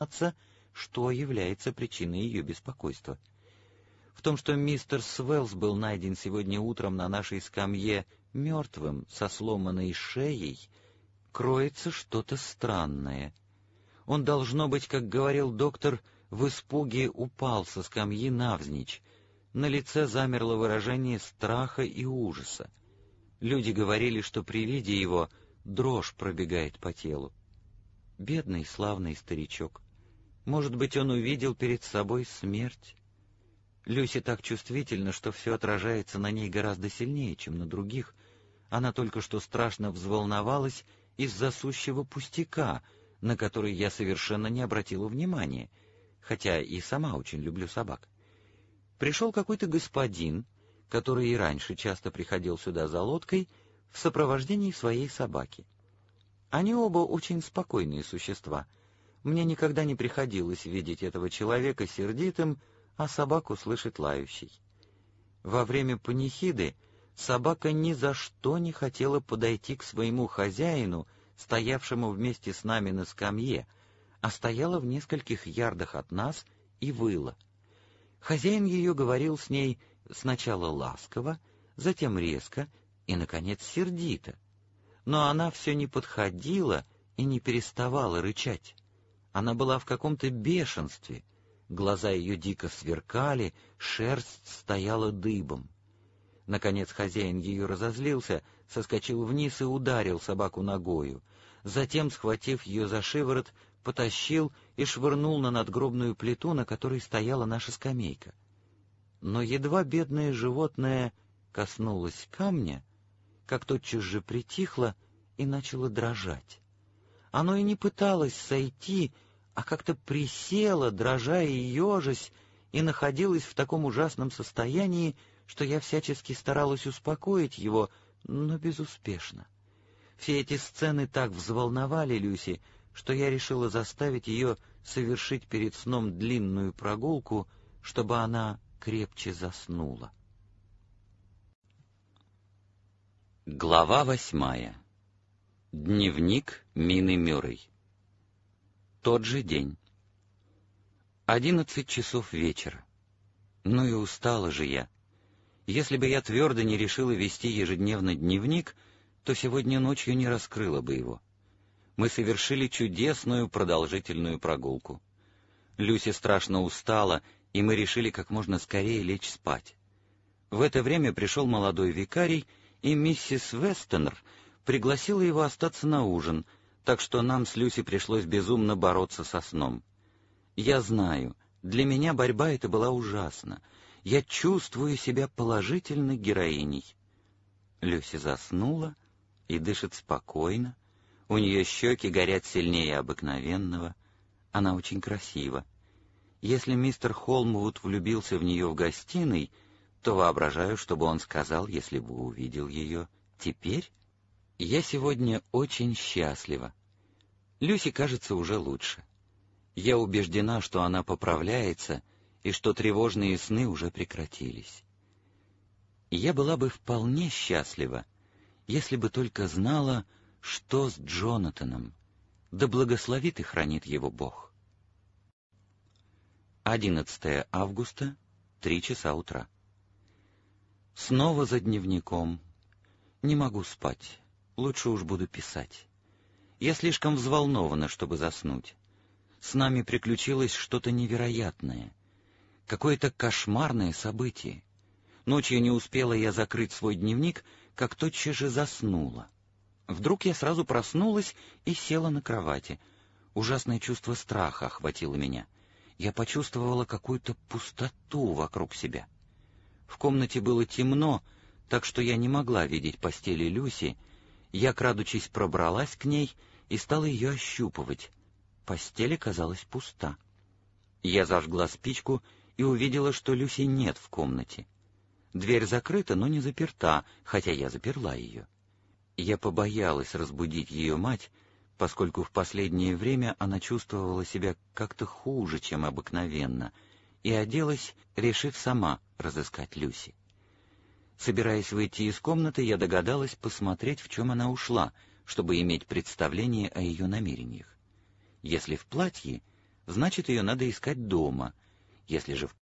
что является причиной ее беспокойства. В том, что мистер Свеллс был найден сегодня утром на нашей скамье мертвым, со сломанной шеей, кроется что-то странное. Он, должно быть, как говорил доктор, в испуге упал со скамьи навзничь. На лице замерло выражение страха и ужаса. Люди говорили, что при виде его дрожь пробегает по телу. Бедный славный старичок. Может быть, он увидел перед собой смерть? Люси так чувствительна, что все отражается на ней гораздо сильнее, чем на других. Она только что страшно взволновалась из-за сущего пустяка, на который я совершенно не обратила внимания, хотя и сама очень люблю собак. Пришел какой-то господин, который и раньше часто приходил сюда за лодкой, в сопровождении своей собаки. Они оба очень спокойные существа. Мне никогда не приходилось видеть этого человека сердитым, а собаку слышать лающей. Во время панихиды собака ни за что не хотела подойти к своему хозяину, стоявшему вместе с нами на скамье, а стояла в нескольких ярдах от нас и выла. Хозяин ее говорил с ней сначала ласково, затем резко и, наконец, сердито. Но она все не подходила и не переставала рычать. Она была в каком-то бешенстве, глаза ее дико сверкали, шерсть стояла дыбом. Наконец хозяин ее разозлился, соскочил вниз и ударил собаку ногою. Затем, схватив ее за шиворот, потащил и швырнул на надгробную плиту, на которой стояла наша скамейка. Но едва бедное животное коснулось камня, как тотчас же притихло и начало дрожать. Оно и не пыталось сойти, а как-то присело, дрожа и ежась, и находилось в таком ужасном состоянии, что я всячески старалась успокоить его, но безуспешно. Все эти сцены так взволновали Люси, что я решила заставить ее совершить перед сном длинную прогулку, чтобы она крепче заснула. Глава 8. Дневник Мины Мюррей. Тот же день. 11 часов вечера. Ну и устала же я. Если бы я твердо не решила вести ежедневно дневник, то сегодня ночью не раскрыла бы его. Мы совершили чудесную продолжительную прогулку. Люси страшно устала, и мы решили как можно скорее лечь спать. В это время пришел молодой викарий, и миссис Вестонер пригласила его остаться на ужин, так что нам с Люси пришлось безумно бороться со сном. Я знаю, для меня борьба эта была ужасна. Я чувствую себя положительной героиней. Люси заснула и дышит спокойно. У нее щеки горят сильнее обыкновенного. Она очень красива. Если мистер Холмвуд влюбился в нее в гостиной, то воображаю, что бы он сказал, если бы увидел ее теперь. Я сегодня очень счастлива. Люси кажется уже лучше. Я убеждена, что она поправляется и что тревожные сны уже прекратились. Я была бы вполне счастлива, если бы только знала, что с Джонатаном, да благословит и хранит его Бог. 11 августа, 3 часа утра. Снова за дневником. Не могу спать, лучше уж буду писать. Я слишком взволнована, чтобы заснуть. С нами приключилось что-то невероятное, какое-то кошмарное событие. Ночью не успела я закрыть свой дневник, как тотчас же заснула. Вдруг я сразу проснулась и села на кровати. Ужасное чувство страха охватило меня. Я почувствовала какую-то пустоту вокруг себя. В комнате было темно, так что я не могла видеть постели Люси. Я, крадучись, пробралась к ней и стала ее ощупывать. Постель оказалась пуста. Я зажгла спичку и увидела, что Люси нет в комнате. Дверь закрыта, но не заперта, хотя я заперла ее. Я побоялась разбудить ее мать, поскольку в последнее время она чувствовала себя как-то хуже, чем обыкновенно, и оделась, решив сама разыскать Люси. Собираясь выйти из комнаты, я догадалась посмотреть, в чем она ушла, чтобы иметь представление о ее намерениях. Если в платье, значит, ее надо искать дома. Если же в